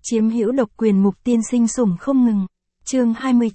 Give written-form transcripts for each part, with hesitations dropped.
Chiếm hữu độc quyền Mục tiên sinh sủng không ngừng. Chương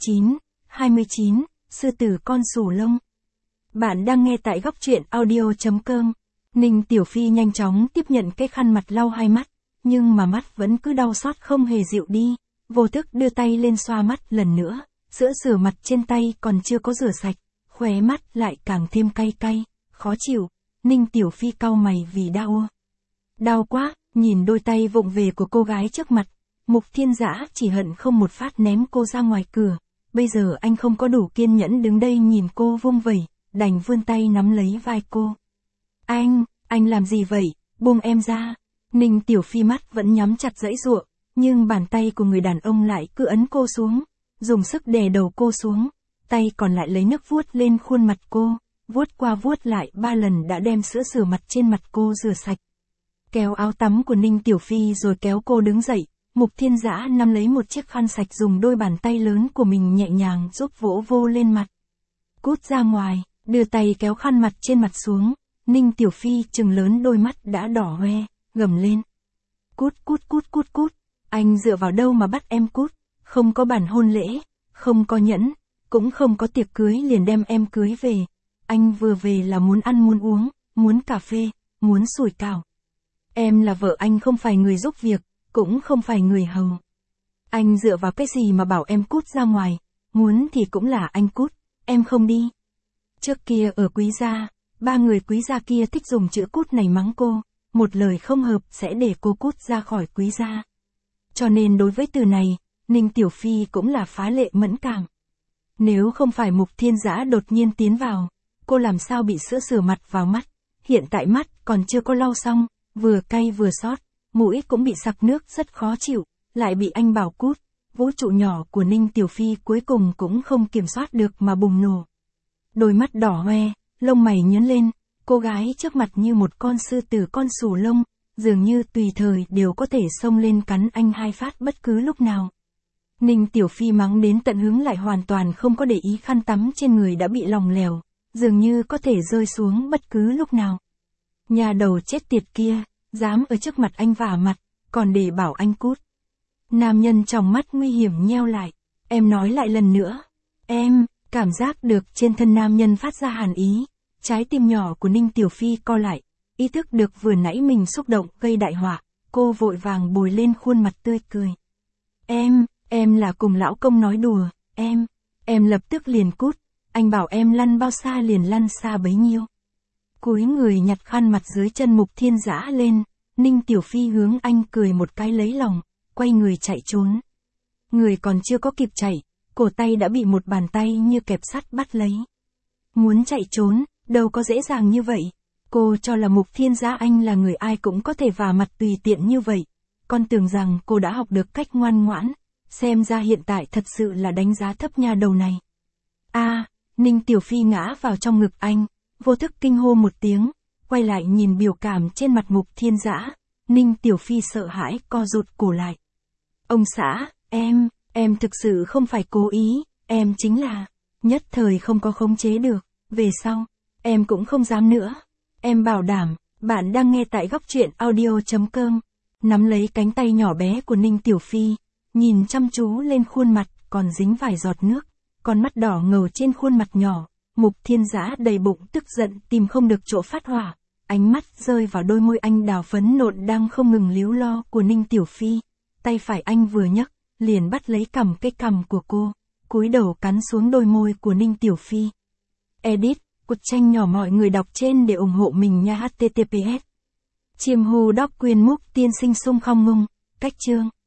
29, sư tử con sù lông. Bạn đang nghe tại góc truyện audio.com. Ninh Tiểu Phi nhanh chóng tiếp nhận cái khăn mặt lau hai mắt, nhưng mà mắt vẫn cứ đau xót không hề dịu đi, vô thức đưa tay lên xoa mắt lần nữa, sữa rửa mặt trên tay còn chưa có rửa sạch, khóe mắt lại càng thêm cay cay, khó chịu. Ninh Tiểu Phi cau mày vì đau. Đau quá, nhìn đôi tay vụng về của cô gái trước mặt, Mục Thiên Dã chỉ hận không một phát ném cô ra ngoài cửa. Bây giờ anh không có đủ kiên nhẫn đứng đây nhìn cô vung vẩy, đành vươn tay nắm lấy vai cô. Anh làm gì vậy, buông em ra. Ninh Tiểu Phi mắt vẫn nhắm chặt giãy giụa, nhưng bàn tay của người đàn ông lại cứ ấn cô xuống, dùng sức đè đầu cô xuống, tay còn lại lấy nước vuốt lên khuôn mặt cô, vuốt qua vuốt lại 3 lần đã đem sữa rửa mặt trên mặt cô rửa sạch. Kéo áo tắm của Ninh Tiểu Phi rồi kéo cô đứng dậy, Mục Thiên Dã nắm lấy một chiếc khăn sạch dùng đôi bàn tay lớn của mình nhẹ nhàng giúp vỗ vô lên mặt. Cút ra ngoài, đưa tay kéo khăn mặt trên mặt xuống, Ninh Tiểu Phi trừng lớn đôi mắt đã đỏ hoe, gầm lên. Cút, anh dựa vào đâu mà bắt em cút, không có bản hôn lễ, không có nhẫn, cũng không có tiệc cưới liền đem em cưới về. Anh vừa về là muốn ăn muốn uống, muốn cà phê, muốn sủi cảo. Em là vợ anh không phải người giúp việc, cũng không phải người hầu. Anh dựa vào cái gì mà bảo em cút ra ngoài, muốn thì cũng là anh cút, em không đi. Trước kia ở Quý gia, 3 người Quý gia kia thích dùng chữ cút này mắng cô, một lời không hợp sẽ để cô cút ra khỏi Quý gia. Cho nên đối với từ này, Ninh Tiểu Phi cũng là phá lệ mẫn cảm. Nếu không phải Mục Thiên Dã đột nhiên tiến vào, cô làm sao bị sữa rửa mặt vào mắt, hiện tại mắt còn chưa có lau xong, vừa cay vừa xót, mũi cũng bị sặc nước rất khó chịu, lại bị anh bảo cút, vũ trụ nhỏ của Ninh Tiểu Phi cuối cùng cũng không kiểm soát được mà bùng nổ. Đôi mắt đỏ hoe, lông mày nhướng lên, cô gái trước mặt như một con sư tử con sù lông, dường như tùy thời đều có thể xông lên cắn anh 2 phát bất cứ lúc nào. Ninh Tiểu Phi mắng đến tận hứng lại hoàn toàn không có để ý khăn tắm trên người đã bị lỏng lẻo, dường như có thể rơi xuống bất cứ lúc nào. Nhà đầu chết tiệt kia, dám ở trước mặt anh vả mặt, còn để bảo anh cút. Nam nhân trong mắt nguy hiểm nheo lại, em nói lại lần nữa. Em, cảm giác được trên thân nam nhân phát ra hàn ý, trái tim nhỏ của Ninh Tiểu Phi co lại, ý thức được vừa nãy mình xúc động gây đại họa, cô vội vàng bồi lên khuôn mặt tươi cười. Em là cùng lão công nói đùa, em lập tức liền cút, anh bảo em lăn bao xa liền lăn xa bấy nhiêu. Cúi người nhặt khăn mặt dưới chân Mục Thiên Dã lên, Ninh Tiểu Phi hướng anh cười một cái lấy lòng, quay người chạy trốn. Người còn chưa có kịp chạy, cổ tay đã bị một bàn tay như kẹp sắt bắt lấy. Muốn chạy trốn, đâu có dễ dàng như vậy. Cô cho là Mục Thiên Dã anh là người ai cũng có thể vả mặt tùy tiện như vậy. Con tưởng rằng cô đã học được cách ngoan ngoãn, xem ra hiện tại thật sự là đánh giá thấp nha đầu này. Ninh Tiểu Phi ngã vào trong ngực anh, vô thức kinh hô một tiếng, quay lại nhìn biểu cảm trên mặt Mục Thiên Dã, Ninh Tiểu Phi sợ hãi co rụt cổ lại. Ông xã, em thực sự không phải cố ý, em chính là, nhất thời không có khống chế được, về sau, em cũng không dám nữa. Em bảo đảm, bạn đang nghe tại góc truyện audio.com, nắm lấy cánh tay nhỏ bé của Ninh Tiểu Phi, nhìn chăm chú lên khuôn mặt còn dính vài giọt nước, con mắt đỏ ngầu trên khuôn mặt nhỏ. Mục Thiên Dã đầy bụng tức giận tìm không được chỗ phát hỏa, ánh mắt rơi vào đôi môi anh đào phấn nộn đang không ngừng líu lo của Ninh Tiểu Phi, tay phải anh vừa nhấc, liền bắt lấy cái cằm của cô, cúi đầu cắn xuống đôi môi của Ninh Tiểu Phi. Edit, cột tranh nhỏ mọi người đọc trên để ủng hộ mình nha. https. Chiêm hù đọc quyền Mục tiên sinh sung không ngung, cách chương.